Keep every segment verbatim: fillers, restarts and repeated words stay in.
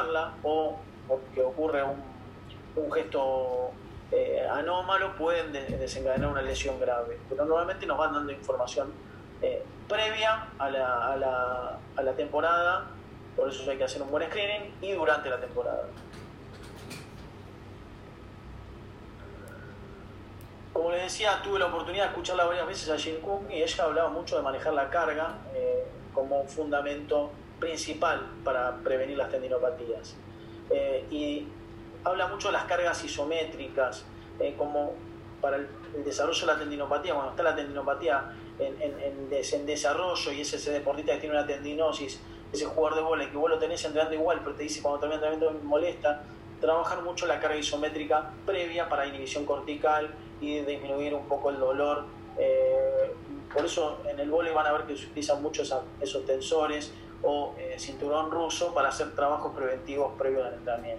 provocarla o porque ocurre un, un gesto eh, anómalo, pueden de, desencadenar una lesión grave. Pero normalmente nos van dando información eh, previa a la, a, la, a la temporada, por eso hay que hacer un buen screening, y durante la temporada. Como les decía, tuve la oportunidad de escucharla varias veces a Jin Kung y ella hablaba mucho de manejar la carga eh, como un fundamento principal para prevenir las tendinopatías. Eh, y habla mucho de las cargas isométricas, eh, como para el, el desarrollo de la tendinopatía, cuando está la tendinopatía en, en, en, des, en desarrollo y ese, ese deportista que tiene una tendinosis, ese jugador de vóley que vos lo tenés entrenando igual, pero te dice cuando termina el entrenamiento me molesta, trabajar mucho la carga isométrica previa para inhibición cortical y disminuir un poco el dolor. Eh, por eso en el vóley van a ver que se utilizan mucho esa, esos tensores o eh, cinturón ruso para hacer trabajos preventivos previos al entrenamiento.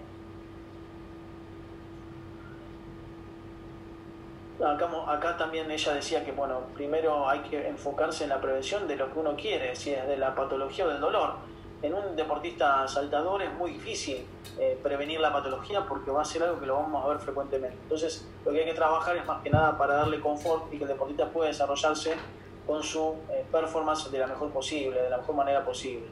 Acá, acá también ella decía que bueno, primero hay que enfocarse en la prevención de lo que uno quiere, si es de la patología o del dolor. En un deportista saltador es muy difícil eh, prevenir la patología porque va a ser algo que lo vamos a ver frecuentemente. Entonces lo que hay que trabajar es más que nada para darle confort y que el deportista pueda desarrollarse con su eh, performance de la mejor posible, de la mejor manera posible.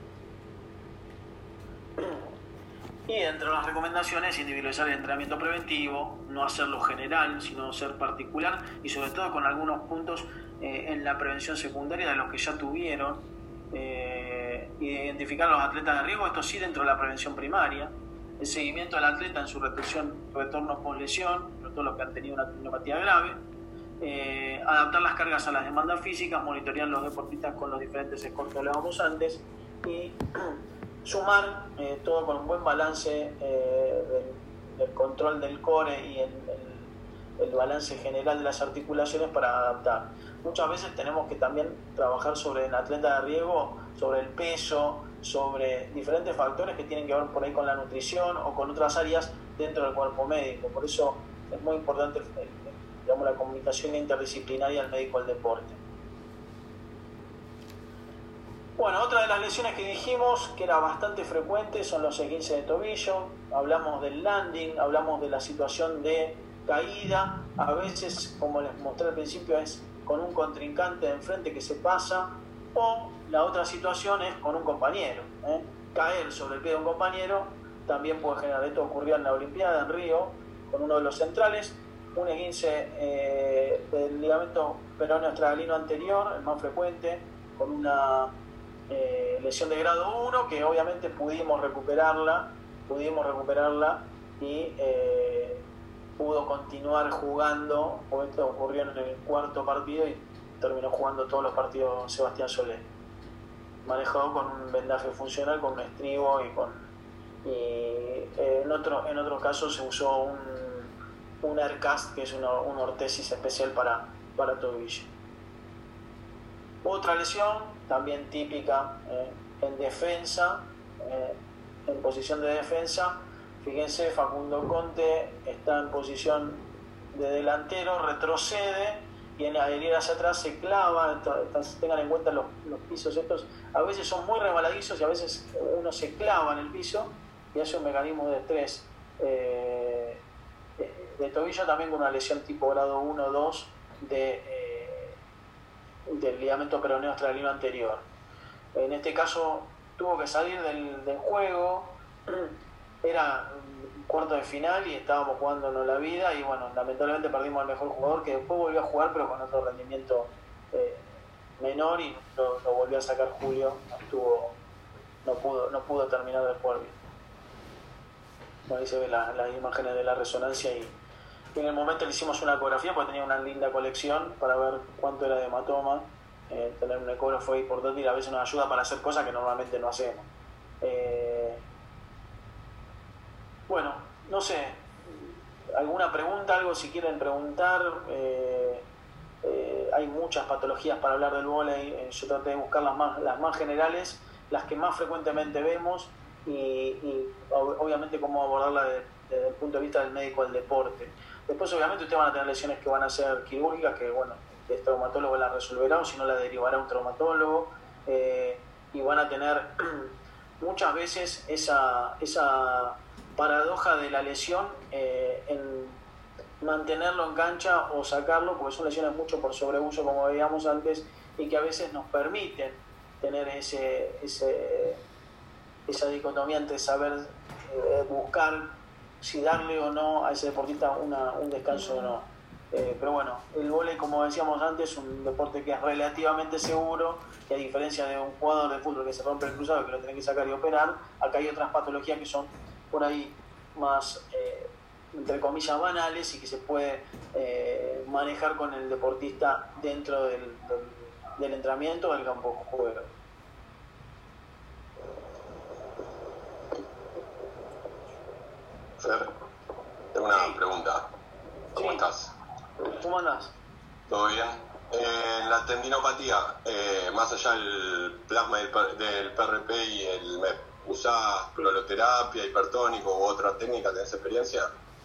Y entre las recomendaciones, individualizar el entrenamiento preventivo, no hacerlo general, sino ser particular y sobre todo con algunos puntos eh, en la prevención secundaria de los que ya tuvieron. Eh, identificar a los atletas de riesgo, esto sí dentro de la prevención primaria, el seguimiento del atleta en su retorsión, retorno post lesión, sobre todo los que han tenido una tendinopatía grave, eh, adaptar las cargas a las demandas físicas, monitorear los deportistas con los diferentes scores que hablábamos antes y sumar eh, todo con un buen balance eh, del, del control del core y el, el, el balance general de las articulaciones para adaptar. Muchas veces tenemos que también trabajar sobre el atleta de riesgo, sobre el peso, sobre diferentes factores que tienen que ver por ahí con la nutrición o con otras áreas dentro del cuerpo médico. Por eso es muy importante, digamos, la comunicación interdisciplinaria del médico del deporte. Bueno, otra de las lesiones que dijimos que era bastante frecuente son los esguinces de tobillo. Hablamos del landing, hablamos de la situación de caída. A veces, como les mostré al principio, es con un contrincante de enfrente que se pasa, o la otra situación es con un compañero. ¿eh? Caer sobre el pie de un compañero también puede generar. Esto ocurrió en la Olimpiada en Río con uno de los centrales, un esguince eh, del ligamento peroneo estragalino anterior, el más frecuente, con una eh, lesión de grado uno que obviamente pudimos recuperarla, pudimos recuperarla y eh, pudo continuar jugando, porque esto ocurrió en el cuarto partido y terminó jugando todos los partidos Sebastián Solé, manejado con un vendaje funcional, con un estribo y con y eh, en otro en otros casos se usó un, un Aircast, que es una, una ortesis especial para, para tobillo. Otra lesión también típica eh, en defensa, eh, en posición de defensa. Fíjense, Facundo Conte está en posición de delantero, retrocede y en la ir hacia atrás se clava. Entonces, tengan en cuenta los, los pisos estos, a veces son muy resbaladizos y a veces uno se clava en el piso y hace un mecanismo de estrés eh, de, de tobillo, también con una lesión tipo grado uno o dos de, eh, del ligamento peroneo estragalino anterior. En este caso tuvo que salir del, del juego. Era un cuarto de final y estábamos jugándonos la vida y bueno, lamentablemente perdimos al mejor jugador, que después volvió a jugar pero con otro rendimiento eh, menor y lo, lo volvió a sacar Julio. Estuvo, no pudo no pudo terminar de jugar bien. Bueno, ahí se ve las la imágenes de la resonancia y, y en el momento le hicimos una ecografía porque tenía una linda colección para ver cuánto era de hematoma. Eh, tener un ecógrafo ahí portátil a veces nos ayuda para hacer cosas que normalmente no hacemos. Eh, Bueno, no sé, alguna pregunta, algo si quieren preguntar. Eh, eh, hay muchas patologías para hablar del vóley. Eh, yo traté de buscar las más, las más generales, las que más frecuentemente vemos y, y obviamente cómo abordarla desde, desde el punto de vista del médico del deporte. Después obviamente ustedes van a tener lesiones que van a ser quirúrgicas, que bueno, el traumatólogo la resolverá o si no la derivará a un traumatólogo, eh, y van a tener muchas veces esa, esa paradoja de la lesión eh, en mantenerlo en cancha o sacarlo, porque son lesiones mucho por sobreuso, como veíamos antes, y que a veces nos permiten tener ese, ese esa dicotomía entre saber eh, buscar si darle o no a ese deportista una, un descanso o no. Eh, pero bueno, el vóley, como decíamos antes, es un deporte que es relativamente seguro, y a diferencia de un jugador de fútbol que se rompe el cruzado, que lo tiene que sacar y operar, acá hay otras patologías que son por ahí más, eh, entre comillas, banales, y que se puede eh, manejar con el deportista dentro del, del, del entrenamiento o del campo de juego. Fer, tengo una sí. pregunta. ¿Cómo sí. estás? ¿Cómo andás? ¿Todo bien? Eh, la tendinopatía, eh, más allá del plasma del, del P R P y el M E P, ¿usás proloterapia, hipertónico u otra técnica? ¿Tenés experiencia?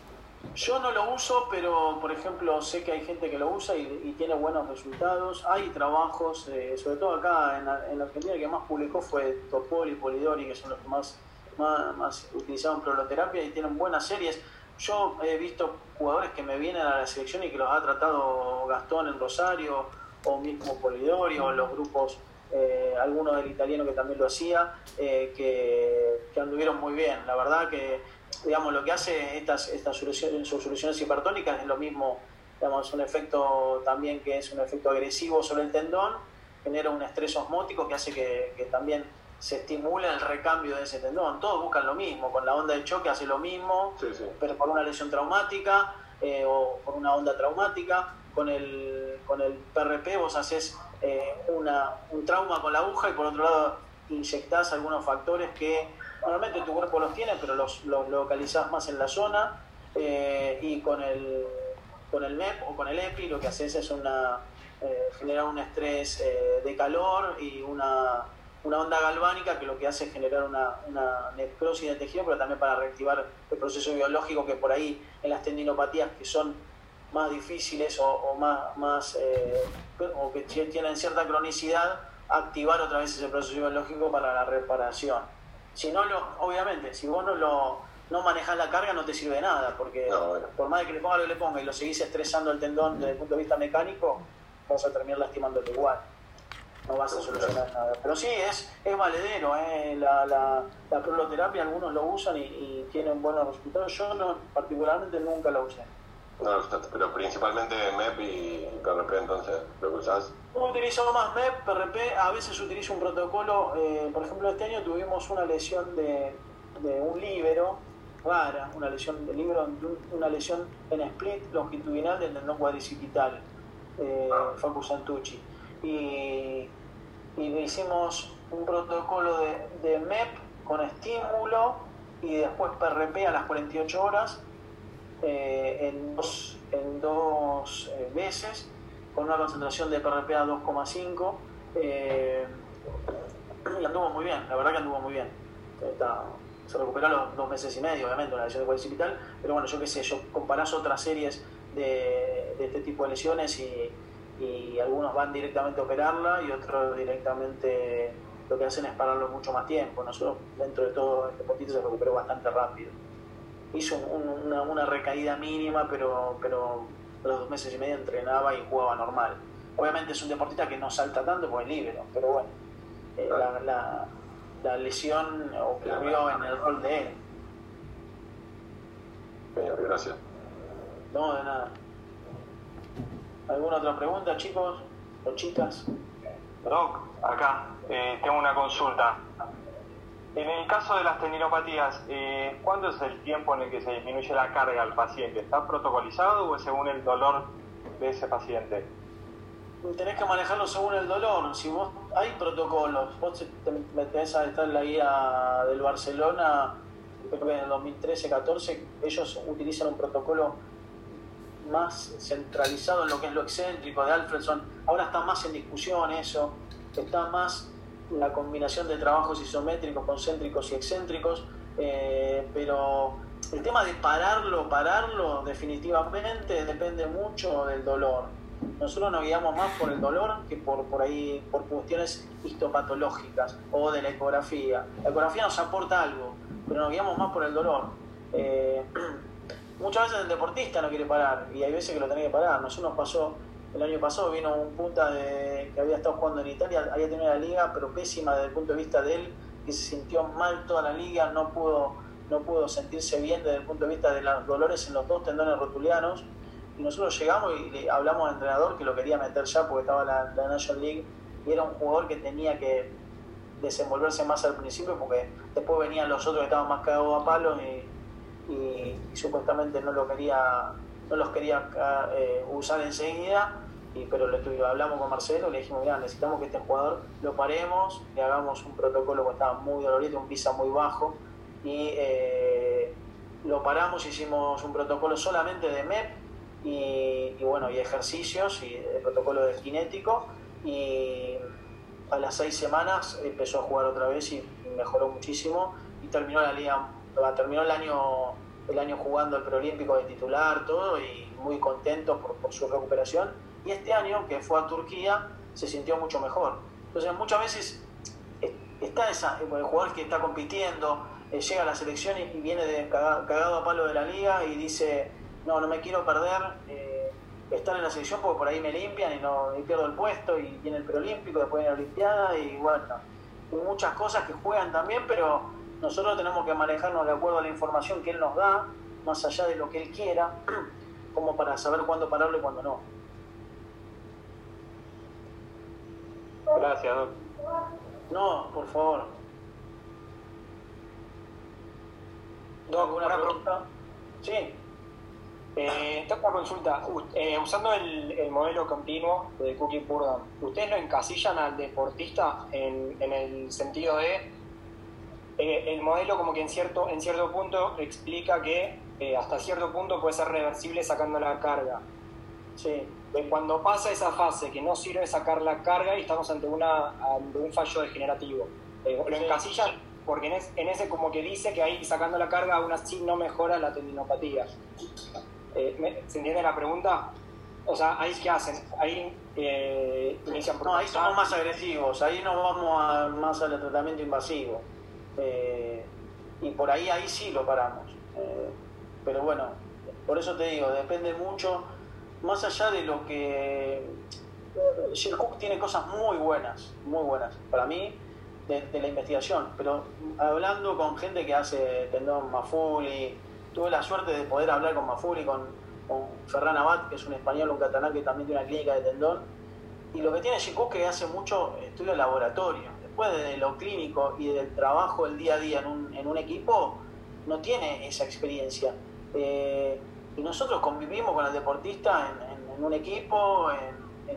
Yo no lo uso, pero por ejemplo sé que hay gente que lo usa y, y tiene buenos resultados. Hay trabajos, eh, sobre todo acá en, en Argentina, que más publicó fue Topol y Polidori, que son los que más, más, más utilizaban proloterapia y tienen buenas series. Yo he visto jugadores que me vienen a la selección y que los ha tratado Gastón en Rosario, o mismo Polidori, o los grupos, eh, algunos del italiano que también lo hacía, eh, que, que anduvieron muy bien. La verdad que, digamos, lo que hace estas, estas soluciones, soluciones hipertónicas es lo mismo, digamos, un efecto también que es un efecto agresivo sobre el tendón, genera un estrés osmótico que hace que, que también se estimula el recambio de ese tendón. Todos buscan lo mismo, con la onda de choque hace lo mismo, sí, sí. pero por una lesión traumática eh, o por una onda traumática. Con el, con el P R P vos haces eh, una, un trauma con la aguja y por otro lado inyectás algunos factores que normalmente tu cuerpo los tiene, pero los, los localizás más en la zona, eh, y con el, con el M E P o con el EPI lo que haces es una, eh, generar un estrés eh, de calor y una una onda galvánica que lo que hace es generar una, una necrosis de tejido, pero también para reactivar el proceso biológico que por ahí en las tendinopatías que son más difíciles o, o más, más eh, o que tienen cierta cronicidad, activar otra vez ese proceso biológico para la reparación. Si no lo, obviamente, si vos no lo no manejás la carga no te sirve de nada, porque no, bueno. por más de que le ponga lo que le ponga y lo seguís estresando el tendón desde el punto de vista mecánico, vas a terminar lastimándote igual. No vas a solucionar nada. Pero sí, es, es valedero, ¿eh? la, la, la proloterapia, algunos lo usan y, y tienen buenos resultados. Yo no, particularmente nunca lo usé. No, pero principalmente M E P y P R P, entonces, ¿lo que usás? No utilizo más M E P, P R P, a veces utilizo un protocolo. Eh, por ejemplo, este año tuvimos una lesión de, de un líbero, rara, una lesión de líbero, una lesión en split longitudinal del tendón cuadricipital, eh, Facu Santucci. Y, y hicimos un protocolo de, de M E P con estímulo y después P R P a las cuarenta y ocho horas eh, en dos, en dos eh, veces con una concentración de P R P a dos coma cinco, eh, y anduvo muy bien, la verdad que anduvo muy bien. Está, se recuperó a los dos meses y medio, obviamente, una lesión de cuadricipital, pero bueno, yo qué sé, yo comparás otras series de, de este tipo de lesiones y y algunos van directamente a operarla y otros directamente lo que hacen es pararlo mucho más tiempo. Nosotros, dentro de todo, este deportista se recuperó bastante rápido. Hizo un, una, una recaída mínima, pero, pero a los dos meses y medio entrenaba y jugaba normal. Obviamente es un deportista que no salta tanto porque es libre, pero bueno, eh, la, la, la lesión ocurrió en el rol de él. Bien, gracias. No, de nada. ¿Alguna otra pregunta, chicos o chicas? Doc, acá, eh, tengo una consulta. En el caso de las tendinopatías, eh, ¿cuándo es el tiempo en el que se disminuye la carga al paciente? ¿Está protocolizado o es según el dolor de ese paciente? Tenés que manejarlo según el dolor. Si vos hay protocolos, vos te metés a estar en la guía del Barcelona, creo que en el dos mil trece catorce, ellos utilizan un protocolo más centralizado en lo que es lo excéntrico de Alfredson. Ahora está más en discusión eso, está más la combinación de trabajos isométricos, concéntricos y excéntricos, eh, pero el tema de pararlo, pararlo definitivamente depende mucho del dolor. nosotros nos guiamos más por el dolor que por, por ahí, por cuestiones histopatológicas o de la ecografía. La ecografía nos aporta algo, pero nos guiamos más por el dolor. Eh, muchas veces el deportista no quiere parar y hay veces que lo tiene que parar. Nosotros nos pasó, el año pasado vino un punta de, que había estado jugando en Italia, había tenido una liga pero pésima desde el punto de vista de él, que se sintió mal toda la liga, no pudo, no pudo sentirse bien desde el punto de vista de los dolores en los dos tendones rotulianos. Y nosotros llegamos y le hablamos al entrenador que lo quería meter ya porque estaba la, la National League y era un jugador que tenía que desenvolverse más al principio porque después venían los otros que estaban más cagados a palos y, y, y supuestamente no lo quería no los quería eh, usar enseguida, y, pero le tuvimos, hablamos con Marcelo y le dijimos, mira, necesitamos que este jugador lo paremos, le hagamos un protocolo que estaba muy dolorido, un visa muy bajo, y eh, lo paramos, hicimos un protocolo solamente de M E P y, y bueno, y ejercicios y el protocolo de cinético, y a las seis semanas empezó a jugar otra vez y mejoró muchísimo y terminó la liga, terminó el año el año jugando el preolímpico de titular, todo, y muy contento por, por su recuperación. Y este año que fue a Turquía se sintió mucho mejor. Entonces muchas veces está esa, el jugador que está compitiendo eh, llega a la selección y, y viene de, cagado a palo de la liga y dice no, no me quiero perder eh, estar en la selección porque por ahí me limpian y, no, y pierdo el puesto, y viene el preolímpico, después viene la olimpiada, y bueno, hay muchas cosas que juegan también, pero nosotros tenemos que manejarnos de acuerdo a la información que él nos da, más allá de lo que él quiera, como para saber cuándo pararlo y cuándo no. Gracias, Doc. No, por favor. Doc, ¿Alguna una pregunta? pregunta. Sí. Eh, tengo una consulta. U- eh, usando el, el modelo continuo de Cookie Purdom, ¿ustedes lo encasillan al deportista en, en el sentido de eh, el modelo como que en cierto, en cierto punto explica que eh, hasta cierto punto puede ser reversible sacando la carga? Sí. Eh, cuando pasa esa fase que no sirve sacar la carga y estamos ante, una, ante un fallo degenerativo, eh, ¿lo Sí. encasillan? Porque en, es, en ese como que dice que ahí sacando la carga aún así no mejora la tendinopatía. Eh, ¿me- ¿Se entiende la pregunta? O sea, ¿ahí qué hacen? Ahí eh, inician No, ahí somos protestar. más agresivos, ahí nos vamos a, más al tratamiento invasivo. Eh, y por ahí, ahí sí lo paramos. Eh, pero bueno, por eso te digo, depende mucho, más allá de lo que... Jill Cook tiene cosas muy buenas, muy buenas, para mí, de, de la investigación, pero hablando con gente que hace tendón Mafuli, tuve la suerte de poder hablar con Mafuli, con, con Ferran Abad, que es un español, un catalán que también tiene una clínica de tendón, y lo que tiene Jill Cook es que hace mucho estudio de laboratorio, después de lo clínico y del trabajo el día a día en un, en un equipo, no tiene esa experiencia. Eh, y nosotros convivimos con el deportista en, en, en un equipo, en,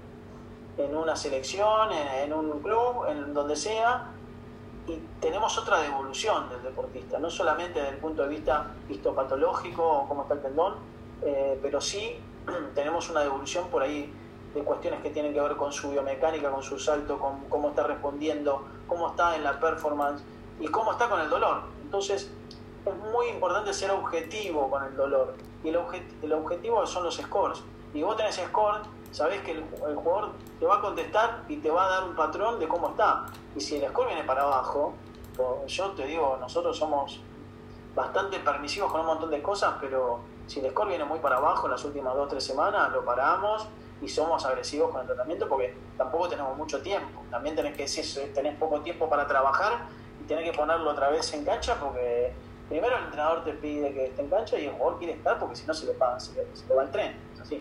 en, en una selección, en, en un club, en donde sea, y tenemos otra devolución del deportista, no solamente desde el punto de vista histopatológico o cómo está el tendón, eh, pero sí tenemos una devolución por ahí de cuestiones que tienen que ver con su biomecánica, con su salto, con cómo está respondiendo, cómo está en la performance y cómo está con el dolor. Entonces es muy importante ser objetivo con el dolor, y el, objet el objetivo son los scores, y vos tenés score, sabés que el, el jugador te va a contestar y te va a dar un patrón de cómo está, y si el score viene para abajo, pues yo te digo, nosotros somos bastante permisivos con un montón de cosas, pero si el score viene muy para abajo en las últimas dos o tres semanas, lo paramos y somos agresivos con el tratamiento, porque tampoco tenemos mucho tiempo. También tenés que decir, tenés poco tiempo para trabajar y tenés que ponerlo otra vez en cancha, porque primero el entrenador te pide que esté en cancha y el jugador quiere estar, porque si no se le paga, se le, se le va el tren. Es así.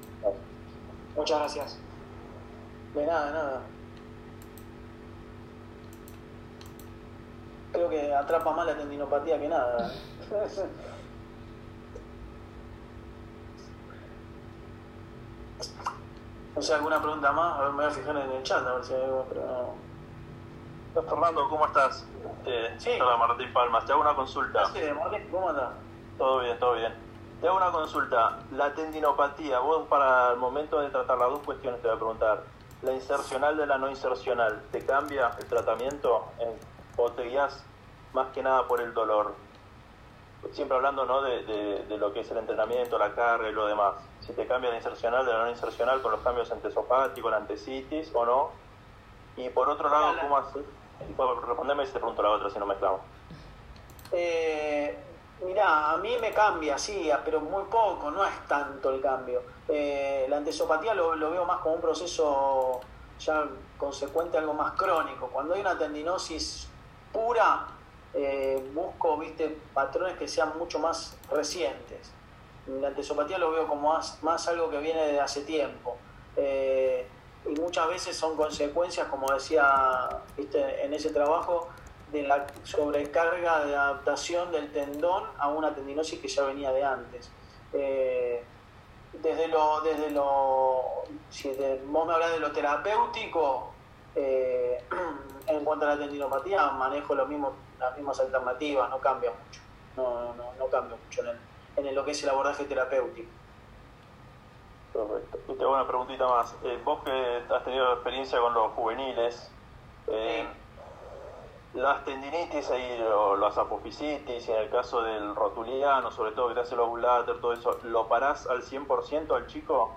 Muchas gracias. De nada, de nada. Creo que atrapa más la tendinopatía que nada. No sé, ¿alguna pregunta más? A ver, me voy a fijar en el chat a ver si hay algo, pero no. Fernando, ¿cómo estás? Eh, Sí. Hola, Martín Palmas. Te hago una consulta. Sí, Martín, ¿cómo andás? Todo bien, todo bien. Te hago una consulta. La tendinopatía, vos para el momento de tratar las dos cuestiones te voy a preguntar. La insercional de la no insercional, ¿te cambia el tratamiento en, o te guías más que nada por el dolor? Siempre hablando, ¿no?, de, de, de lo que es el entrenamiento, la carga y lo demás, ¿sí? si te cambia la insercional de la no insercional con los cambios antesopático, la antecitis o no. Y por otro lado, ¿cómo haces? Respondeme si te pregunto la otra, si no mezclamos. Eh, mirá, a mí me cambia, sí, pero muy poco, no es tanto el cambio. Eh, la antesopatía lo, lo veo más como un proceso ya consecuente, algo más crónico. Cuando hay una tendinosis pura, eh, busco, viste, patrones que sean mucho más recientes. La antesopatía lo veo como más, más algo que viene de hace tiempo. Eh, y muchas veces son consecuencias, como decía, viste, en ese trabajo, de la sobrecarga de adaptación del tendón a una tendinosis que ya venía de antes. Eh, desde lo, desde lo, si de, vos me hablás de lo terapéutico, eh, en cuanto a la tendinopatía, manejo lo mismo, las mismas alternativas, no cambia mucho, no, no, no cambia mucho en, el, en lo que es el abordaje terapéutico. Correcto. Y te hago una preguntita más. Eh, vos que has tenido experiencia con los juveniles, eh, sí. Las tendinitis y o las apofisitis, y en el caso del rotuliano, sobre todo que te hace los bláter, todo eso, ¿lo parás al cien por ciento al chico?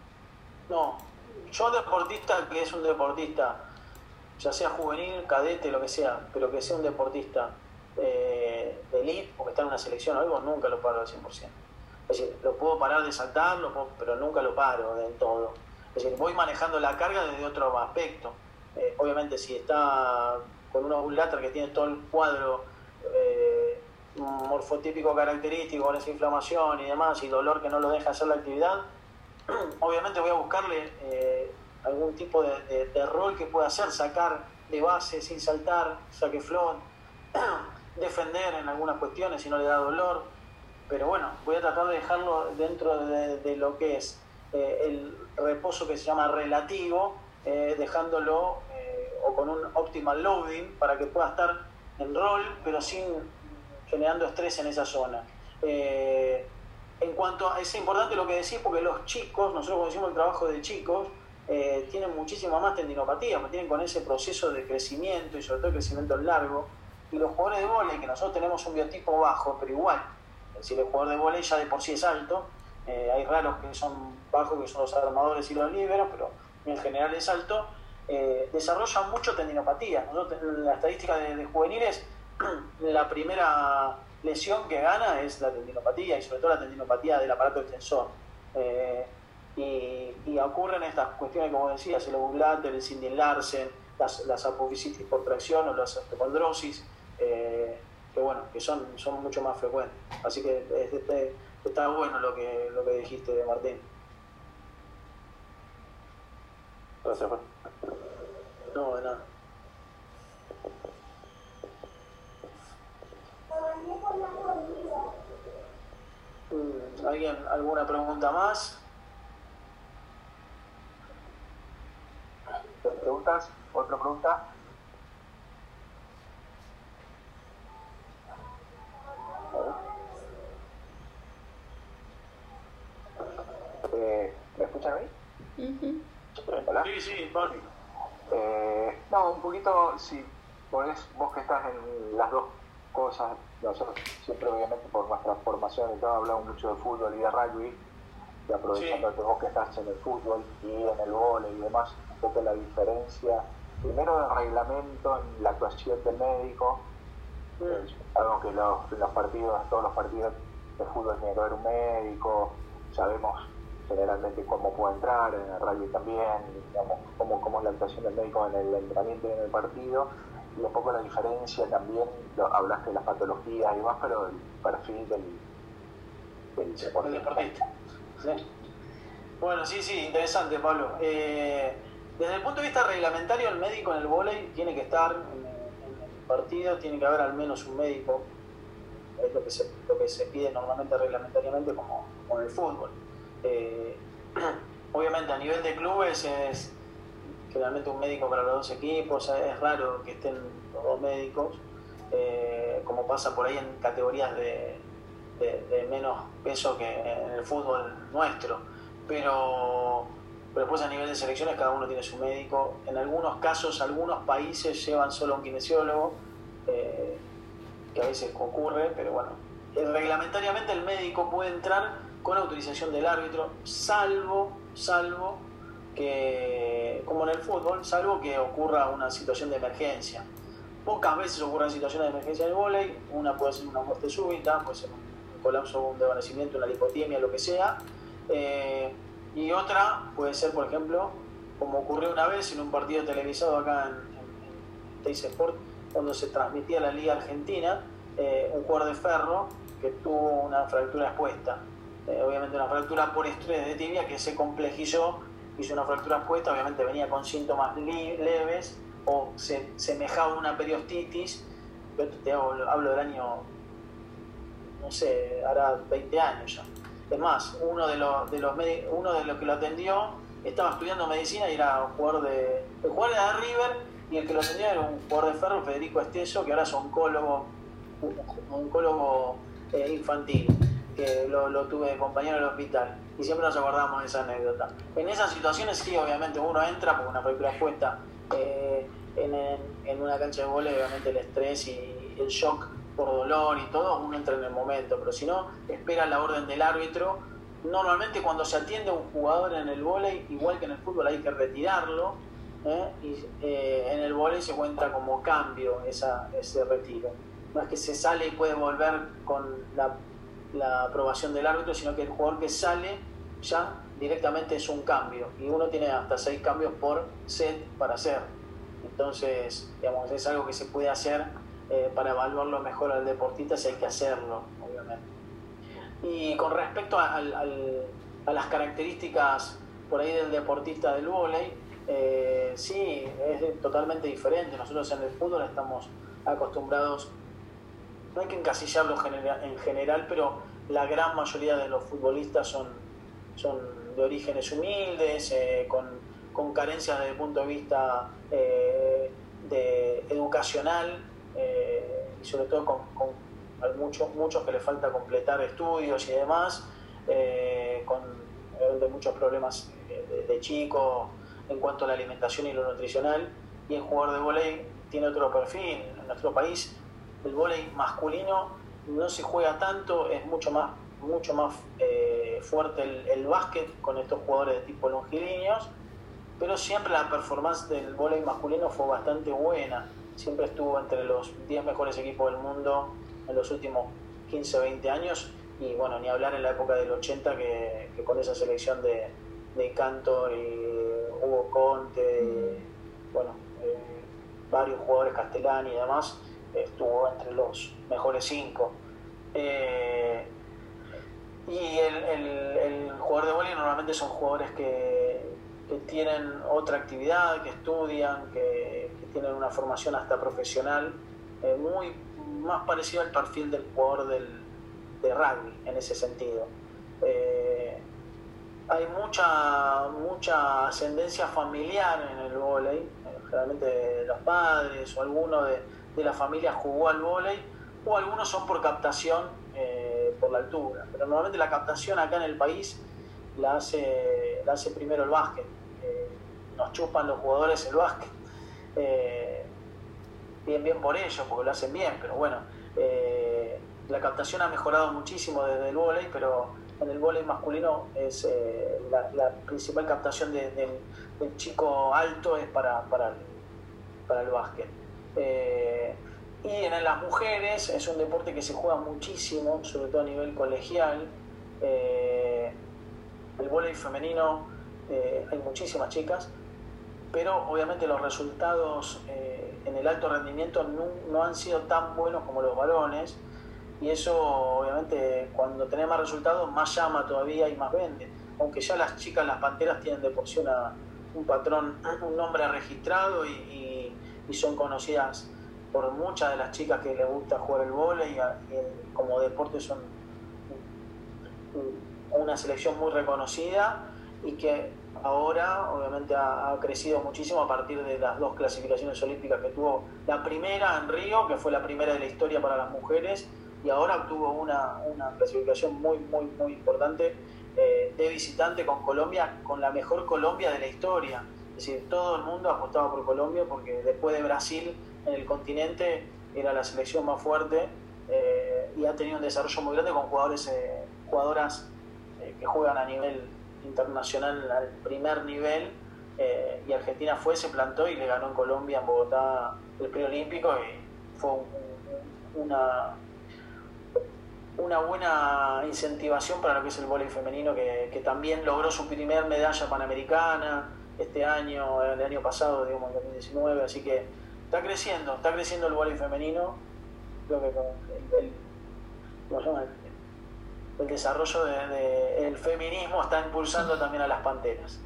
No, yo deportista que es un deportista, ya sea juvenil, cadete, lo que sea, pero que sea un deportista eh, de elite, porque está en una selección o algo, nunca lo paro al cien por ciento. Es decir, lo puedo parar de saltar, lo puedo, pero nunca lo paro del todo. Es decir, voy manejando la carga desde otro aspecto. Eh, obviamente si está con un obulator que tiene todo el cuadro eh, morfotípico característico, con esa inflamación y demás, y dolor que no lo deja hacer la actividad, obviamente voy a buscarle eh, algún tipo de, de, de rol que pueda hacer, sacar de base sin saltar, saque flot, defender en algunas cuestiones si no le da dolor, pero bueno, voy a tratar de dejarlo dentro de, de lo que es eh, el reposo que se llama relativo, eh, dejándolo eh, o con un optimal loading para que pueda estar en rol, pero sin generando estrés en esa zona. Eh, en cuanto a, es importante lo que decís, porque los chicos, nosotros cuando hicimos el trabajo de chicos, eh, tienen muchísima más tendinopatía, pues tienen con ese proceso de crecimiento y sobre todo el crecimiento largo. Y los jugadores de vóley, que nosotros tenemos un biotipo bajo, pero igual, es decir, el jugador de vóley ya de por sí es alto, eh, hay raros que son bajos, que son los armadores y los líberos, pero en general es alto, eh, desarrollan mucho tendinopatía. Nosotros, en la estadística de, de juveniles, la primera lesión que gana es la tendinopatía, y sobre todo la tendinopatía del aparato extensor. Eh, y, y ocurren estas cuestiones, como decías, el obulater, el Cindy Larsen, las, las apofisitis por tracción o las osteocondrosis, eh, que bueno, que son, son mucho más frecuentes. Así que este, está bueno lo que, lo que dijiste, Martín. Gracias, Juan. No, de nada. ¿Alguien, alguna pregunta más? ¿Preguntas? ¿Otra pregunta? Eh, ¿Me escuchan ahí? Uh-huh. ¿Hola? Sí, sí, Pablo. Eh, no, un poquito, si podés, vos que estás en las dos cosas, nosotros siempre obviamente por nuestra formación y todo hablamos mucho de fútbol y de rugby, y aprovechando sí. que vos que estás en el fútbol y en el vóley y demás, un poco la diferencia, primero del reglamento en la actuación del médico, mm. algo que los, los partidos, todos los partidos de fútbol tiene que haber un médico, sabemos generalmente cómo puede entrar, en el rugby también, digamos, cómo, cómo es la actuación del médico en el entrenamiento y en el partido, y un poco la diferencia también, lo, hablaste de las patologías y demás, pero el perfil del, del deportista. deportista. ¿Sí? Bueno, sí, sí, interesante, Pablo. Eh, desde el punto de vista reglamentario, el médico en el vóley tiene que estar en, en el partido, tiene que haber al menos un médico, es lo que se, lo que se pide normalmente reglamentariamente como, como en el fútbol. Eh, obviamente a nivel de clubes es generalmente un médico para los dos equipos, es raro que estén los dos médicos, eh, como pasa por ahí en categorías de, de, de menos peso que en el fútbol nuestro, pero, pero después a nivel de selecciones cada uno tiene su médico. En algunos casos, algunos países llevan solo un kinesiólogo, eh, que a veces ocurre, pero bueno, reglamentariamente el médico puede entrar con autorización del árbitro, salvo, salvo que, como en el fútbol, salvo que ocurra una situación de emergencia. Pocas veces ocurren situaciones de emergencia en el vóley, una puede ser una muerte súbita, puede ser un colapso, un desvanecimiento, una lipotimia, lo que sea, eh, y otra puede ser, por ejemplo, como ocurrió una vez en un partido televisado acá en, en, en Teis Sport, cuando se transmitía la Liga Argentina, eh, un jugador de Ferro que tuvo una fractura expuesta, eh, obviamente una fractura por estrés de tibia que se complejizó, hizo una fractura expuesta, obviamente venía con síntomas leves o se semejaba a una periostitis. Yo te hablo, hablo del año, no sé, hará veinte años ya. Es más, uno de los, de los uno de los que lo atendió estaba estudiando medicina y era un jugador de, el jugador era de River, y el que lo atendía era un jugador de Ferro, Federico Esteso, que ahora es oncólogo, oncólogo eh, infantil, que lo, lo tuve de compañero en el hospital, y siempre nos acordamos de esa anécdota. En esas situaciones sí, obviamente uno entra por una fractura expuesta, eh, en, en, en una cancha de vóley, obviamente el estrés y el shock por dolor y todo, uno entra en el momento, pero si no, espera la orden del árbitro. Normalmente cuando se atiende a un jugador en el vóley, igual que en el fútbol, hay que retirarlo, ¿eh? y eh, en el vóley se cuenta como cambio esa, ese retiro. No es que se sale y puede volver con la, la aprobación del árbitro, sino que el jugador que sale ya directamente es un cambio, y uno tiene hasta seis cambios por set para hacer. Entonces, digamos, es algo que se puede hacer eh, para evaluarlo mejor al deportista, si hay que hacerlo, obviamente. Y con respecto a, al, al, a las características por ahí del deportista del vóley, eh, sí, es totalmente diferente. Nosotros en el fútbol estamos acostumbrados, no hay que encasillarlo en general, pero la gran mayoría de los futbolistas son, son de orígenes humildes, eh, con, con carencias desde el punto de vista eh, de educacional, eh, y sobre todo con, con hay muchos, muchos que les falta completar estudios y demás, eh, con de muchos problemas de, de chico en cuanto a la alimentación y lo nutricional. Y el jugador de vóley tiene otro perfil. En nuestro país el vóley masculino no se juega tanto, es mucho más, mucho más eh, fuerte el, el básquet con estos jugadores de tipo longilíneos, pero siempre la performance del vóley masculino fue bastante buena, siempre estuvo entre los diez mejores equipos del mundo en los últimos quince o veinte años, y bueno, ni hablar en la época del ochenta, que, que con esa selección de, de Cantor y Hugo Conte, y, bueno, eh, varios jugadores, Castellani y demás, eh, estuvo entre los mejores cinco. Eh, y el, el, el jugador de vóley normalmente son jugadores que, que tienen otra actividad, que estudian, que, que tienen una formación hasta profesional, eh, muy más parecido al perfil del jugador del, de rugby en ese sentido. Eh, hay mucha mucha ascendencia familiar en el vóley, eh, generalmente los padres o alguno de, de la familia jugó al vóley, o algunos son por captación, eh, por la altura, pero normalmente la captación acá en el país la hace, la hace primero el básquet. Eh, nos chupan los jugadores el básquet. Eh, bien bien por ellos, porque lo hacen bien, pero bueno, eh, la captación ha mejorado muchísimo desde el vóley, pero en el vóley masculino es eh, la, la principal captación de, de, del chico alto es para, para, el, para el básquet. Eh, y en las mujeres es un deporte que se juega muchísimo, sobre todo a nivel colegial. Eh, el vóley femenino, eh, hay muchísimas chicas, pero obviamente los resultados eh, en el alto rendimiento no, no han sido tan buenos como los varones, y eso obviamente cuando tenés más resultados más llama todavía y más vende, aunque ya las chicas, las panteras, tienen de por sí una, un patrón, un nombre registrado, y, y, y son conocidas por muchas de las chicas que les gusta jugar el vóley, y, y como deporte son una selección muy reconocida, y que ahora obviamente ha, ha crecido muchísimo a partir de las dos clasificaciones olímpicas que tuvo. La primera en Río, que fue la primera de la historia para las mujeres, y ahora obtuvo una, una clasificación muy muy muy importante eh, de visitante con Colombia, con la mejor Colombia de la historia. Es decir, todo el mundo apostaba por Colombia, porque después de Brasil en el continente era la selección más fuerte, eh, y ha tenido un desarrollo muy grande con jugadores, eh, jugadoras eh, que juegan a nivel internacional al primer nivel, eh, y Argentina fue, se plantó y le ganó en Colombia, en Bogotá, el preolímpico, y fue un, una una buena incentivación para lo que es el vóley femenino, que, que también logró su primer medalla panamericana este año, el año pasado, digamos, en dos mil diecinueve, así que está creciendo, está creciendo el vóley femenino. Creo que el, el, ¿cómo se llama? el, el desarrollo del de, de feminismo está impulsando también a las panteras.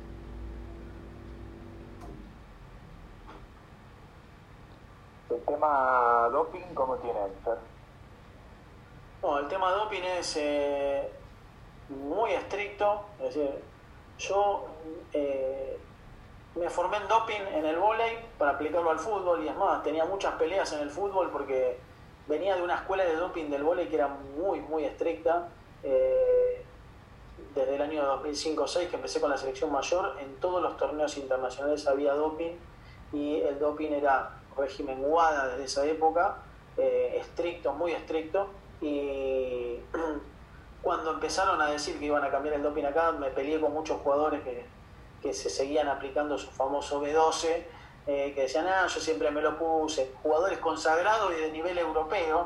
El tema doping, ¿cómo tienen, Fer? No, el tema doping es eh, muy estricto. Es decir, yo eh, me formé en doping en el vóley para aplicarlo al fútbol, y es más, tenía muchas peleas en el fútbol porque venía de una escuela de doping del vóley que era muy, muy estricta. Eh, desde el año dos mil cinco o dos mil seis que empecé con la selección mayor, en todos los torneos internacionales había doping, y el doping era régimen WADA desde esa época, eh, estricto, muy estricto. Y cuando empezaron a decir que iban a cambiar el doping acá, me peleé con muchos jugadores que, que se seguían aplicando su famoso B doce, eh, que decían, ah, yo siempre me lo puse. Jugadores consagrados y de nivel europeo,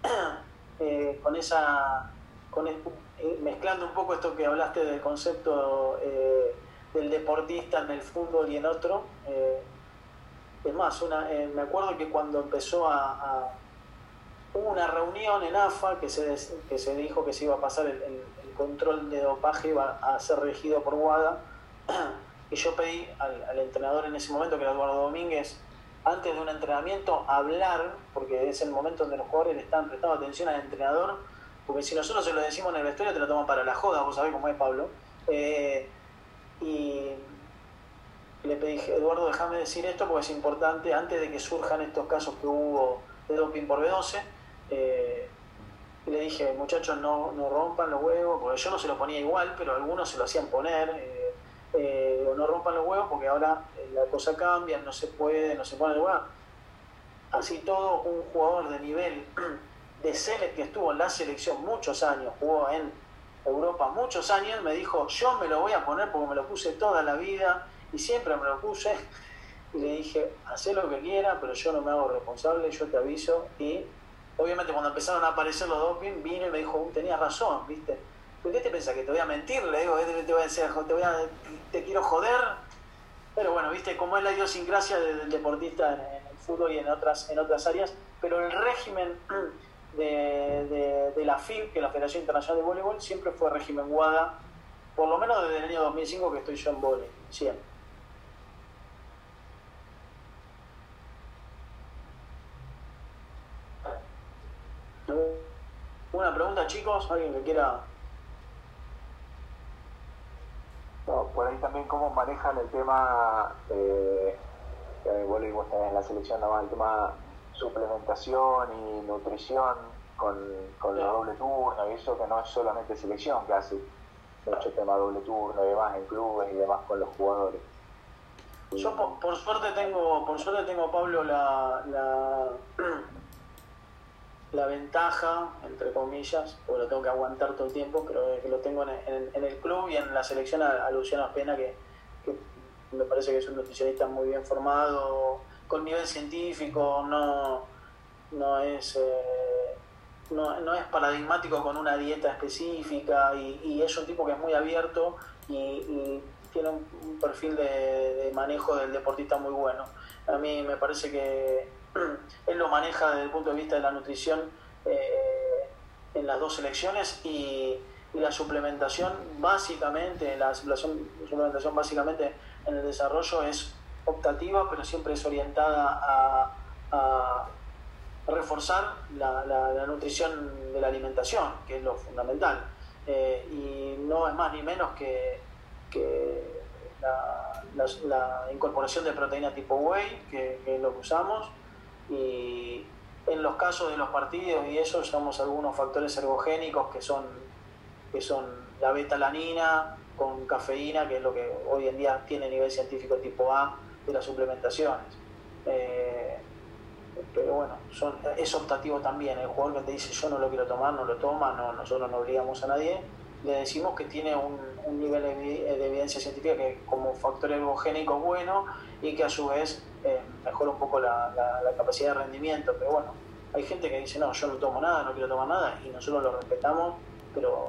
eh, con esa, con el, eh, mezclando un poco esto que hablaste del concepto eh, del deportista en el fútbol y en otro. Eh, es más, una, eh, me acuerdo que cuando empezó a... a hubo una reunión en A F A que se, que se dijo que se iba a pasar el, el, el control de dopaje, iba a ser regido por WADA, y yo pedí al, al entrenador en ese momento, que era Eduardo Domínguez, antes de un entrenamiento hablar, porque es el momento donde los jugadores le están prestando atención al entrenador, porque si nosotros se lo decimos en el vestuario te lo toman para la joda, vos sabés cómo es, Pablo. Eh, y le pedí, Eduardo, déjame decir esto porque es importante, antes de que surjan estos casos que hubo de doping por B doce. Eh, y le dije, muchachos, no, no rompan los huevos, porque yo no se lo ponía igual, pero algunos se lo hacían poner, eh, eh, o no rompan los huevos porque ahora eh, la cosa cambia, no se puede, no se pone de huevo. Así todo, un jugador de nivel de Select, que estuvo en la selección muchos años, jugó en Europa muchos años, me dijo, yo me lo voy a poner porque me lo puse toda la vida y siempre me lo puse. Y le dije, hacé lo que quiera, pero yo no me hago responsable, yo te aviso. Y obviamente cuando empezaron a aparecer los doping, vino y me dijo, tenías razón, ¿viste? ¿Por qué te pensás que te voy a mentir? Le digo, te voy a decir, te, voy a, te quiero joder. Pero bueno, ¿viste? Como es la idiosincrasia del deportista en el fútbol y en otras, en otras áreas. Pero el régimen de, de, de la F I B, que es la Federación Internacional de Voleibol, siempre fue régimen WADA, por lo menos desde el año dos mil cinco que estoy yo en voleibol, siempre. ¿Una pregunta, chicos? ¿Alguien que quiera? No, por ahí también cómo manejan el tema, eh, que vos vos tenés en la selección, ¿no? El tema suplementación y nutrición con, con la doble turno, y eso que no es solamente selección, que hace mucho tema doble turno y demás en clubes y demás con los jugadores. Yo por, por suerte tengo, por suerte tengo, Pablo, la, la la ventaja, entre comillas, porque lo tengo que aguantar todo el tiempo, pero que lo tengo en el, en el club y en la selección a, a Luciano Aspena, que, que me parece que es un nutricionista muy bien formado, con nivel científico, no, no es eh, no, no es paradigmático con una dieta específica, y, y es un tipo que es muy abierto y, y tiene un, un perfil de, de manejo del deportista muy bueno. A mí me parece que él lo maneja desde el punto de vista de la nutrición eh, en las dos selecciones, y, y la suplementación básicamente, la suplementación, suplementación básicamente en el desarrollo es optativa, pero siempre es orientada a, a reforzar la, la, la nutrición de la alimentación, que es lo fundamental, eh, y no es más ni menos que, que la, la, la incorporación de proteína tipo whey, que, que es lo que usamos. Y en los casos de los partidos y eso usamos algunos factores ergogénicos que son, que son la beta-alanina con cafeína, que es lo que hoy en día tiene nivel científico tipo A de las suplementaciones. Eh, pero bueno, son, es optativo también. El jugador que te dice yo no lo quiero tomar, no lo toma, no, nosotros no obligamos a nadie, le decimos que tiene un, un nivel de evidencia científica que como factor ergogénico bueno y que a su vez eh, mejora un poco la, la, la capacidad de rendimiento. Pero bueno, hay gente que dice, no, yo no tomo nada, no quiero tomar nada, y nosotros lo respetamos, pero